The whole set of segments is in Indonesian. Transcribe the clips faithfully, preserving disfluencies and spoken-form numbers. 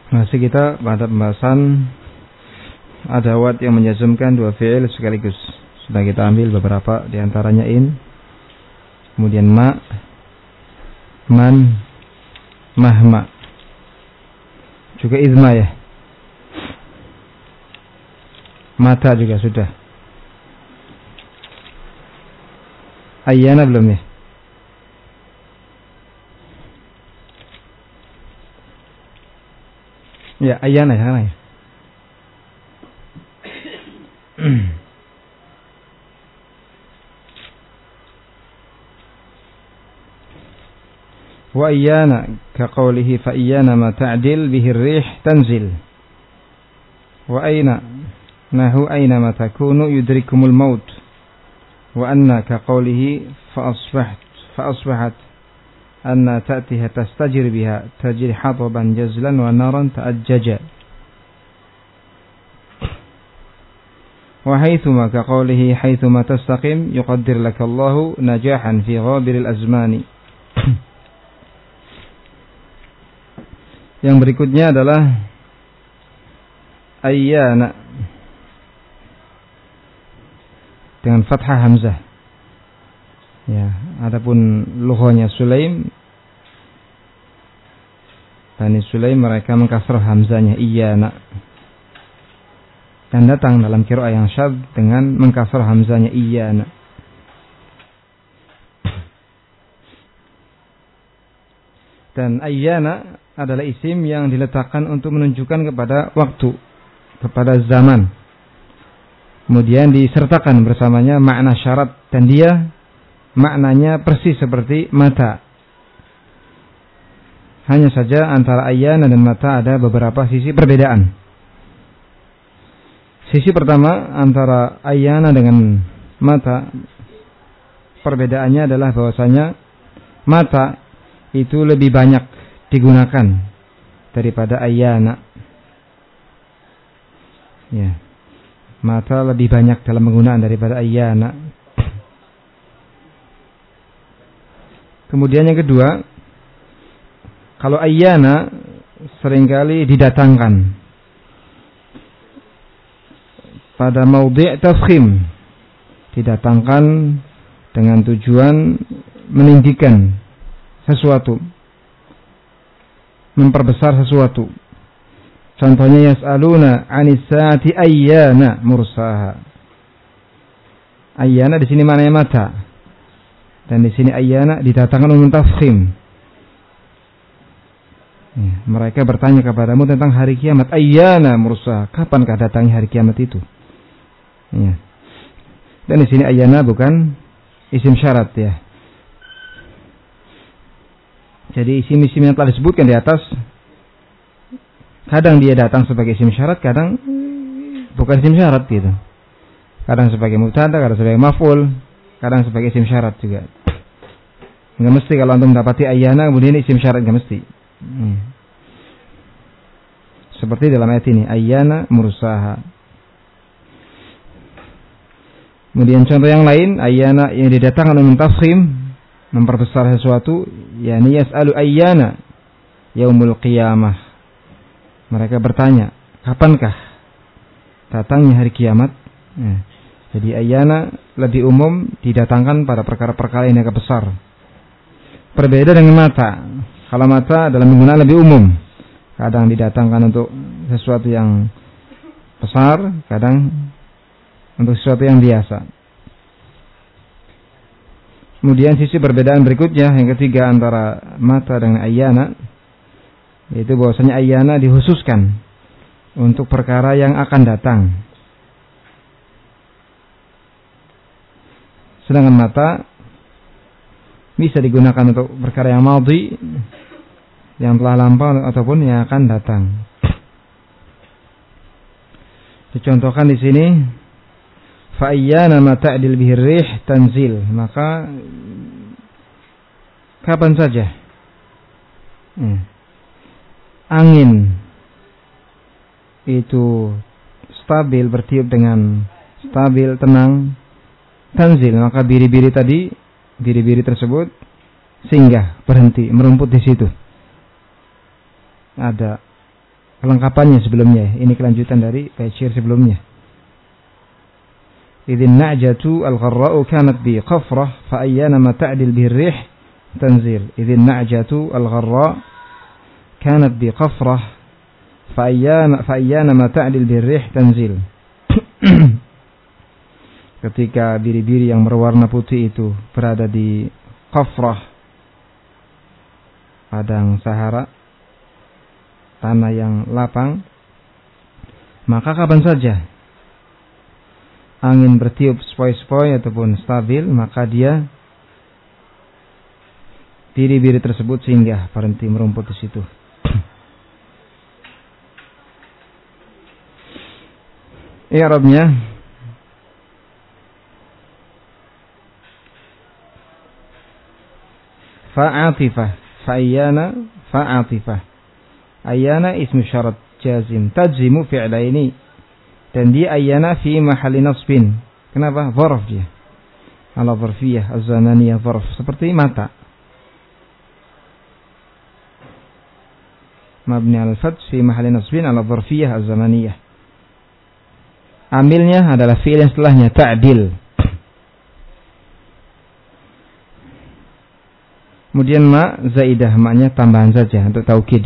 Masih kita pada pembahasan adawat yang menjazmkan dua fi'il sekaligus. Sudah kita ambil beberapa di antaranya in, kemudian ma, man, mahma, juga izma ya. Mata juga sudah. Ayyana belum ya? Ya, ayyana ya, ya. Wa ayyana ka qawlihi fa ayyana ma ta'dil bihi ar-rih tanzil. Wa ayna nahu ayna ma takunu yudrikumul maut. Wa anna ka qawlihi fa asbahat fa asbahat anna ta'tiha tastajir biha tajri hataban jazlan wa naran ta'ajjaja. Wa haythuma ka qawlihi haythuma tastaqim yuqaddir lakallahu najahan fi ghabiril azmani. Yang berikutnya adalah ayyana dengan fathah hamzah. Ya, adapun lughahnya Sulaim, Bani Sulaim mereka mengkasrah hamzahnya iyana. Dan datang dalam qiraah yang syadz dengan mengkasrah hamzahnya iyana. Dan ayyana adalah isim yang diletakkan untuk menunjukkan kepada waktu, kepada zaman. Kemudian disertakan bersamanya makna syarat dan dia maknanya persis seperti mata. Hanya saja antara ayyana dan mata ada beberapa sisi perbedaan. Sisi pertama antara ayyana dengan mata, perbedaannya adalah bahwasanya mata itu lebih banyak digunakan daripada ayyana. Ya. Mata lebih banyak dalam penggunaan daripada ayyana. Kemudian yang kedua, kalau ayyana seringkali didatangkan pada maudhi' tafkhim, didatangkan dengan tujuan meninggikan sesuatu, memperbesar sesuatu. Contohnya yas'aluna 'anis saati ayyana mursaha. Ayyana di sini maknanya mata. Dan di sini ayyana didatangkan untuk tafkhim. Ya, mereka bertanya kepadamu tentang hari kiamat. Ayyana mursaha. Kapankah datangnya hari kiamat itu? Ya. Dan di sini ayyana bukan isim syarat ya. Jadi isim-isim yang telah disebutkan di atas, kadang dia datang sebagai isim syarat, kadang bukan isim syarat gitu. Kadang sebagai mubtada, kadang sebagai maf'ul, kadang sebagai isim syarat juga. Enggak mesti kalau antum mendapati ayyana kemudian isim syarat, enggak mesti. Hmm. Seperti dalam ayat ini, ayyana mursaha. Kemudian contoh yang lain, ayyana yang didatangkan untuk tafkhim, memperbesar sesuatu, yakni yas'alu ayyana yaumul qiyamah. Mereka bertanya, kapankah datangnya hari kiamat? Ya. Jadi ayyana lebih umum didatangkan pada perkara-perkara yang agak besar. Berbeda dengan mata. Kalau mata dalam penggunaan lebih umum, kadang didatangkan untuk sesuatu yang besar, kadang untuk sesuatu yang biasa. Kemudian sisi perbedaan berikutnya, yang ketiga antara mata dengan ayyana, yaitu bahwasanya ayyana dikhususkan untuk perkara yang akan datang. Sedangkan mata bisa digunakan untuk perkara yang madhi, yang telah lampau ataupun yang akan datang. Dicontohkan di sini, fa ayyana ma ta'dil bihi rih tanzil. Maka kapan saja hmm. angin itu stabil, bertiup dengan stabil, tenang, tanzil, maka biri-biri tadi, biri-biri tersebut singgah, berhenti, merumput di situ. Ada kelengkapannya sebelumnya. Ini kelanjutan dari bait syair sebelumnya. Idzin na'jatu al-gharra'u kanat bi qafrah fa ayyana ma ta'dil bihi ar-rih tanzil. Idzin na'jatu al-gharra' kanat bi qafrah fa ayyana fa ayyana ma ta'dil bihi ar-rih tanzil. Ketika biri-biri yang berwarna putih itu berada di Qafrah, padang Sahara, tanah yang lapang, maka kapan saja angin bertiup sepoi-sepoi ataupun stabil, maka dia biri-biri tersebut singgah berhenti merumput di situ. I'rabnya fa'atifah, fa'ayyana fa'atifah. Ayyana ismu syarat jazim tajzimu fi'laini, dan dia ayyana fi mahalli nasbin. Kenapa? Zarf dia. Ala zarfiyah az-zamaniyah zarf, seperti mata. Mabni al-fath fi mahalli nasbin ala zarfiyah az-zamaniyah. Amilnya adalah fi'il yang setelahnya ta'dil. Kemudian ma zaidah, maknya tambahan saja untuk taukid.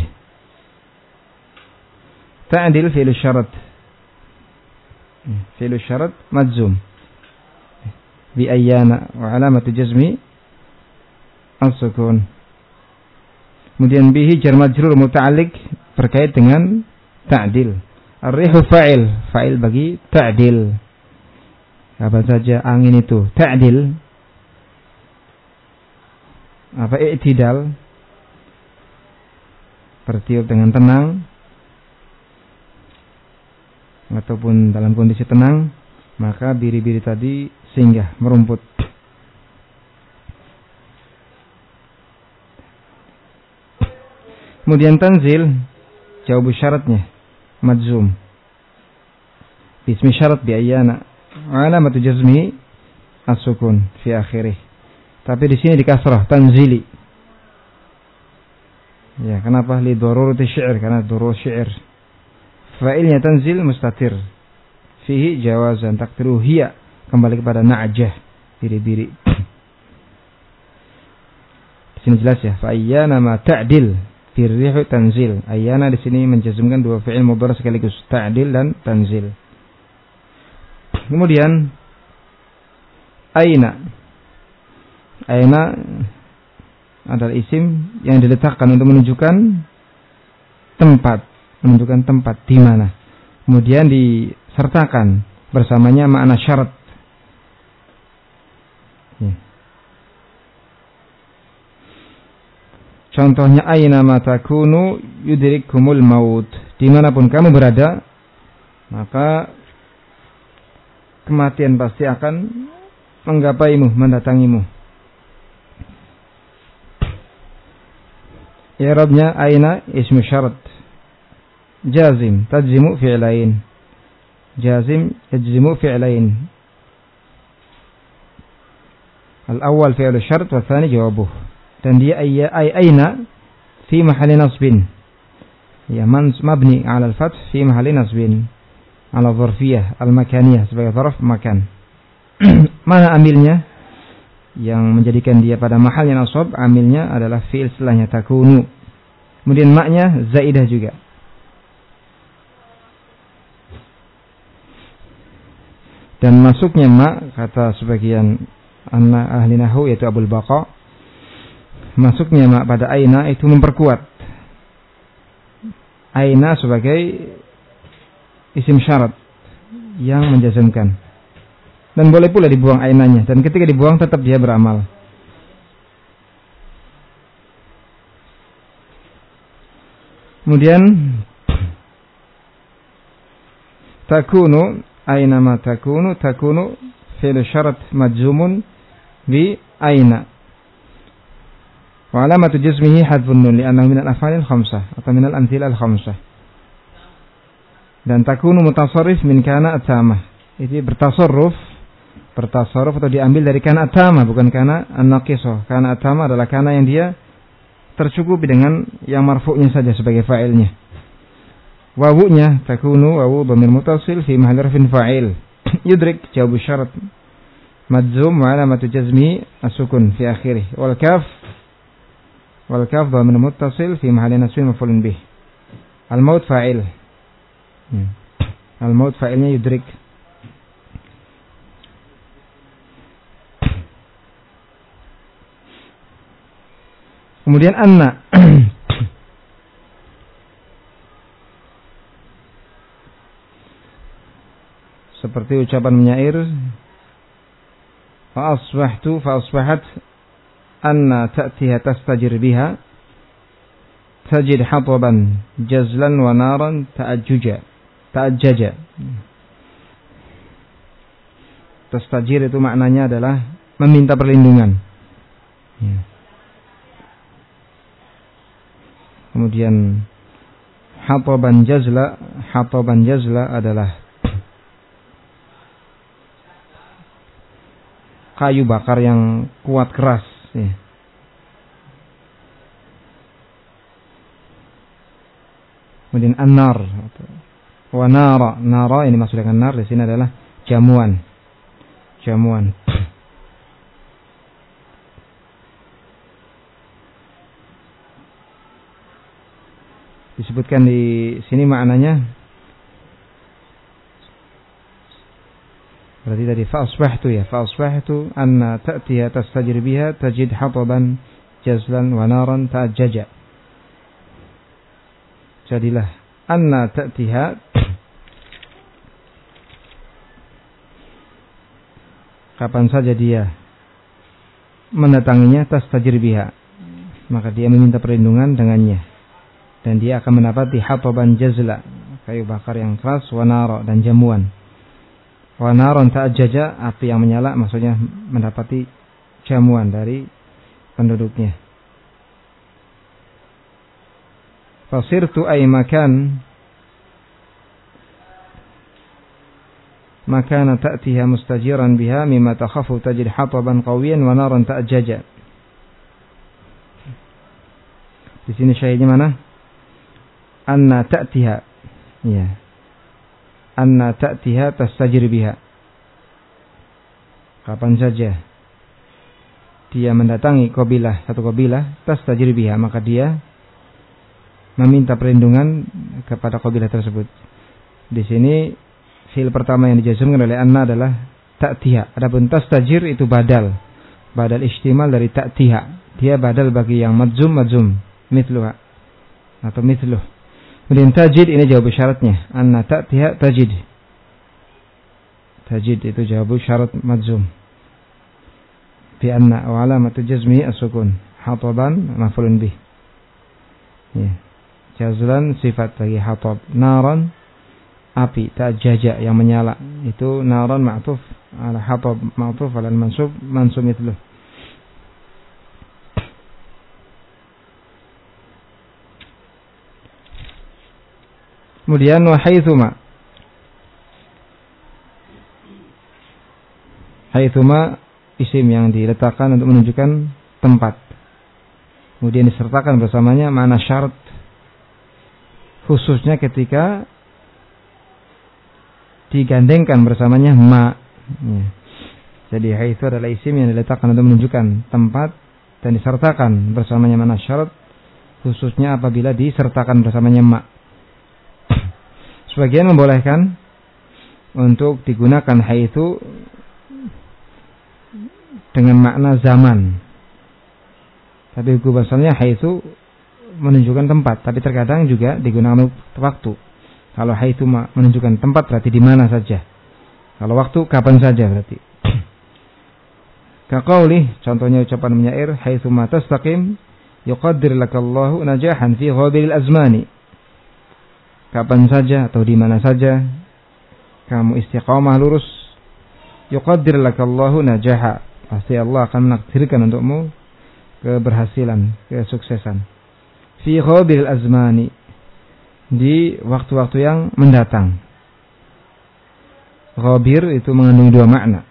Ta'dil fi'il syarat. Fi'il syarat majzum bi ayyana wa alamatu jazmi as-sukun. Kemudian bihi jar majrur muta'alliq berkait dengan ta'dil. Ar-rihu fa'il, fa'il bagi ta'dil. Apa saja angin itu ta'dil. Apa i'tidal, bertiup dengan tenang ataupun dalam kondisi tenang, maka biri-biri tadi singgah merumput. Kemudian tanzil jawab syaratnya majzum bismi syarat bi ayyana alamatu jazmi as-sukun fi akhirih. Tapi di sini di kasrah tanzili. Ya, kenapa? Li darurati syair, karena darur syair. Fa'ilnya tanzil mustatir. Fihi jawazan taqdiru hiya, kembali kepada na'jah, biri-biri. Di sini jelas ya, fa ayyana ma ta'dil firrihu tanzil. Ayyana di sini menjazmkan dua fi'il mudhari sekaligus, ta'dil dan tanzil. Kemudian aina. Aina adalah isim yang diletakkan untuk menunjukkan tempat, menunjukkan tempat di mana. Kemudian disertakan bersamanya makna syarat. Ya. Contohnya aina ma takunu yudrikumul maut. Dimanapun kamu berada, maka kematian pasti akan menggapaimu, mendatangimu. I'rabnya aina ismu syarat jazim tajzimu fi'lain. Jazim yajzimu fi'lain. Al-awwal fi'lu syarat wa tsani jawabuh. Dan dia ay aina fi mahalli nasbin. Ya, mabni 'ala al-fath fi mahalli nasbin. 'Ala dharfiyah al-makaniyah, sebagai zarf makan. Mana amilnya? Yang menjadikan dia pada mahalnya nasab, amilnya adalah fi'il setelahnya takunu. Kemudian maknya zaidah juga. Dan masuknya mak, kata sebagian anak ahli nahwu yaitu Abul Baqa, masuknya mak pada aina itu memperkuat aina sebagai isim syarat yang menjazmkan. Dan boleh pula dibuang ainanya, dan ketika dibuang tetap dia beramal. Kemudian takunu, aina ma takunu, takunu fi'l syarat majzumun bi aina. Wa alamatu jazmihi hadfun nun li'annahu min al-af'alil khamsah atau min al-amthilal khamsah. Dan takunu mutasarrif min kana atamah. Itu bertasarruf, bertasarruf atau diambil dari kana atama, bukan kana an-naqisah. Kana atama adalah kana yang dia tercukupi dengan yang marfu'nya saja sebagai fa'ilnya. wawunya takunu wawu dhamir muttasil fi mahalli rafin fa'il. Yudrik jawab syarat madzum wa alamatu jazmi as-sukun fi akhirih. Wal kaf wal kaf dhamir muttasil fi mahalli nasbin maf'ulun bih. Al maut fa'il. Hmm. Al maut fa'ilnya yudrik. Kemudian anna seperti ucapan menyair fa asbahtu fa asbahat anna ta'tiha tastajir biha tajid hataban jazlan wa naran ta'ajjuja ta'ajjaja. Tastajir itu maknanya adalah meminta perlindungan. Ya. Kemudian hataban jazla, hataban jazla adalah kayu bakar yang kuat keras. Ya. Kemudian an-nar, wa nara, nara ini maksud dengan nar di sini adalah jamuan, jamuan. Disebutkan di sini maknanya berarti tadi fa asbahtu ya fa asbahtu anna ta'tiha tastajir biha tajid hataban jazlan wa naran ta'ajjaja. Jadilah anna ta'tiha kapan saja dia mendatanginya tastajir biha maka dia meminta perlindungan dengannya. Dan dia akan mendapati hataban jazla, kayu bakar yang keras, wanara dan jamuan. Wanaron ta'ajjaja, api yang menyala, maksudnya mendapati jamuan dari penduduknya. Fasirtu ay makan makana ta'tiha mustajiran biha mimma takhafu tajid hataban qawiyan wanaron ta'ajjaja. Di sini syahidnya mana? Anna ta'tiha, ya. Anna ta'tiha tastajir biha. Kapan saja dia mendatangi kabilah, satu kabilah, tastajir biha, maka dia meminta perlindungan kepada kabilah tersebut. Di sini fi'il pertama yang dijazmkan oleh anna adalah ta'tiha. Adapun tastajir itu badal, badal istimal dari ta'tiha. Dia badal bagi yang madzum madzum, mithluha atau mithluh. Kemudian tajid ini jawab syaratnya. Anna ta'tiha tajid. Tajid itu jawab syarat madzum. Bi anna wa alamatu jazmi as-sukun. Hataban maf'ulun bih. Ya. Jazlan sifat bagi hatab. Naran api, ta'ajjaja yang menyala. Itu naran ma'tuf ala hatab ma'tuf ala mansub mansub mithluh. Kemudian wa haitsuma. Haitsuma isim yang diletakkan untuk menunjukkan tempat. Kemudian disertakan bersamanya makna syarat khususnya ketika digandengkan bersamanya ma. Ya. Jadi haitsu adalah isim yang diletakkan untuk menunjukkan tempat dan disertakan bersamanya makna syarat khususnya apabila disertakan bersamanya ma. Sebagian membolehkan untuk digunakan haitsu dengan makna zaman. Tapi hukum asalnya haitsu menunjukkan tempat, tapi terkadang juga digunakan waktu. Kalau haitsu menunjukkan tempat berarti di mana saja. Kalau waktu kapan saja berarti. Kaqauli, contohnya ucapan menyair haitsu ma tastaqim yuqaddir lakallahu najahan fi ghabil azmani. Kapan saja atau di mana saja kamu istiqamah lurus, yuqaddir lakallahu najaha, pasti Allah akan menakdirkan untukmu keberhasilan, kesuksesan. Fi ghabil azmani, di waktu-waktu yang mendatang. Ghabir itu mengandung dua makna.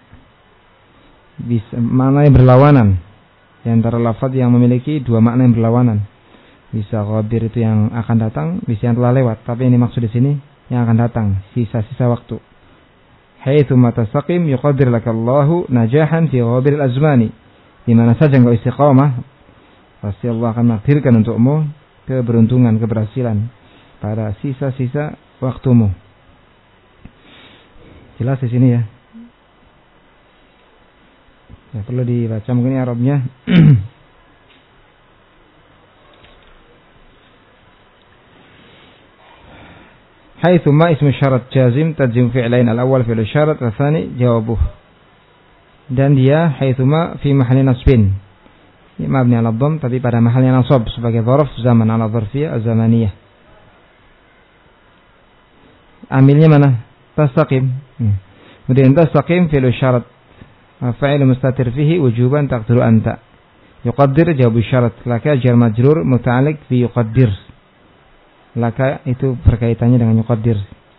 Bisa makna yang berlawanan. Di antara lafaz yang memiliki dua makna yang berlawanan. Bisa ghabir itu yang akan datang, bisa yang telah lewat. Tapi ini maksud di sini yang akan datang, sisa-sisa waktu. Haitsu ma tastaqim yuqaddir lakallahu najahan fi ghabir al-azmani. Di mana saja engkau istiqamah, pasti Allah akan menakdirkan untukmu keberuntungan, keberhasilan pada sisa-sisa waktumu. Jelas di sini ya. Ya perlu dibaca mungkin Arabnya. Haitsuma ismu syarat jazim tajzim fi'lain al-awwal fi'l syarat wa tsani jawabuh. Dan dia haitsuma fi mahalli nasbin. Ini mabni ala dhamm tapi pada mahalnya nasab sebagai dzaraf zaman ala dzarfiyah az-zamaniyah. Amilnya mana? Tastaqim. Hmm. Kemudian tastaqim fi'l syarat. Fa'il mustatir fihi wujuban taqdiru anta. Yuqaddir jawab syarat. Laka jar majrur muta'alliq bi yuqaddir. Laka itu berkaitannya dengan yuqaddir.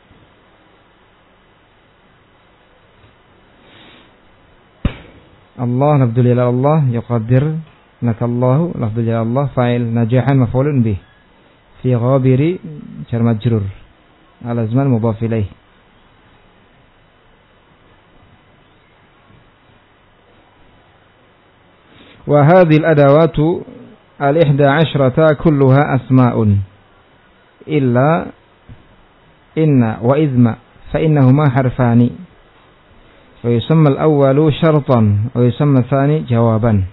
Allah lafdzul jalal Allah yuqaddir lakallahu lafdzul jalal Allah fa'il najahan maf'ulun bih. Fi ghabiri jar majrur. Al-azman mudhaf ilaih. Wa hadhihi al-adawatu al-ihda asyrata kulluha asma'un illa inna wa idma fa innahuma harfani wa yusamma al-awwalu syartan wa yusamma tsani jawaban.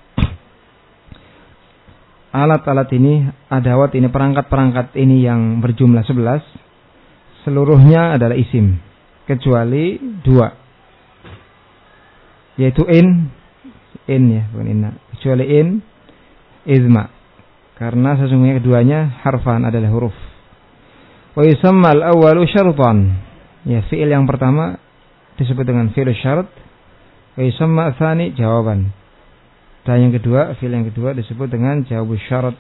Alat-alat ini, adawat ini, perangkat-perangkat ini yang berjumlah sebelas, seluruhnya adalah isim kecuali dua, yaitu in in ya bukan inna, kecuali in idma, karena sesungguhnya keduanya harfan adalah huruf. Wa yusamma al-awwalu syartan, ya fi'il yang pertama disebut dengan fi'il syarat. Wa yusamma tsani jawaban, dan yang kedua fi'il yang kedua disebut dengan jawab syarat.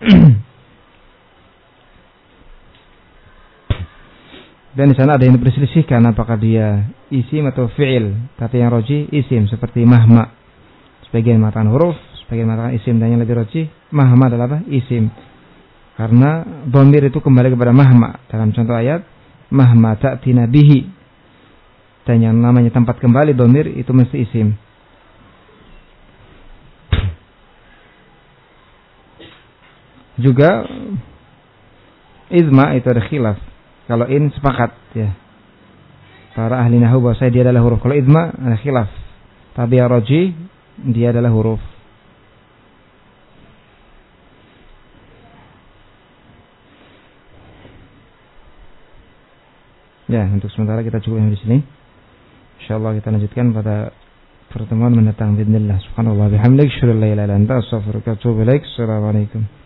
Dan di sana ada yang diperselisihkan apakah dia isim atau fi'il, tapi yang rajih isim seperti mahma. Sebagian mengatakan huruf, sebagian mengatakan isim, dan yang lebih rajih mahma adalah apa? Isim. Karena dhamir itu kembali kepada mahma. Dalam contoh ayat mahma ta'tina bihi, dan yang namanya tempat kembali dhamir itu mesti isim. Juga izma itu ada khilaf. Kalau in sepakat ya, para ahli nahwu bahwa dia adalah huruf. Kalau idma ada khilaf, tapi yang rajih dia adalah huruf. Ya, untuk sementara kita cukup di sini. Insyaallah kita lanjutkan pada pertemuan mendatang. Bismillah. Subhanallah bihamdihi, asyhadu an la ilaha illa anta, astaghfiruka wa atubu ilaik. Assalamualaikum.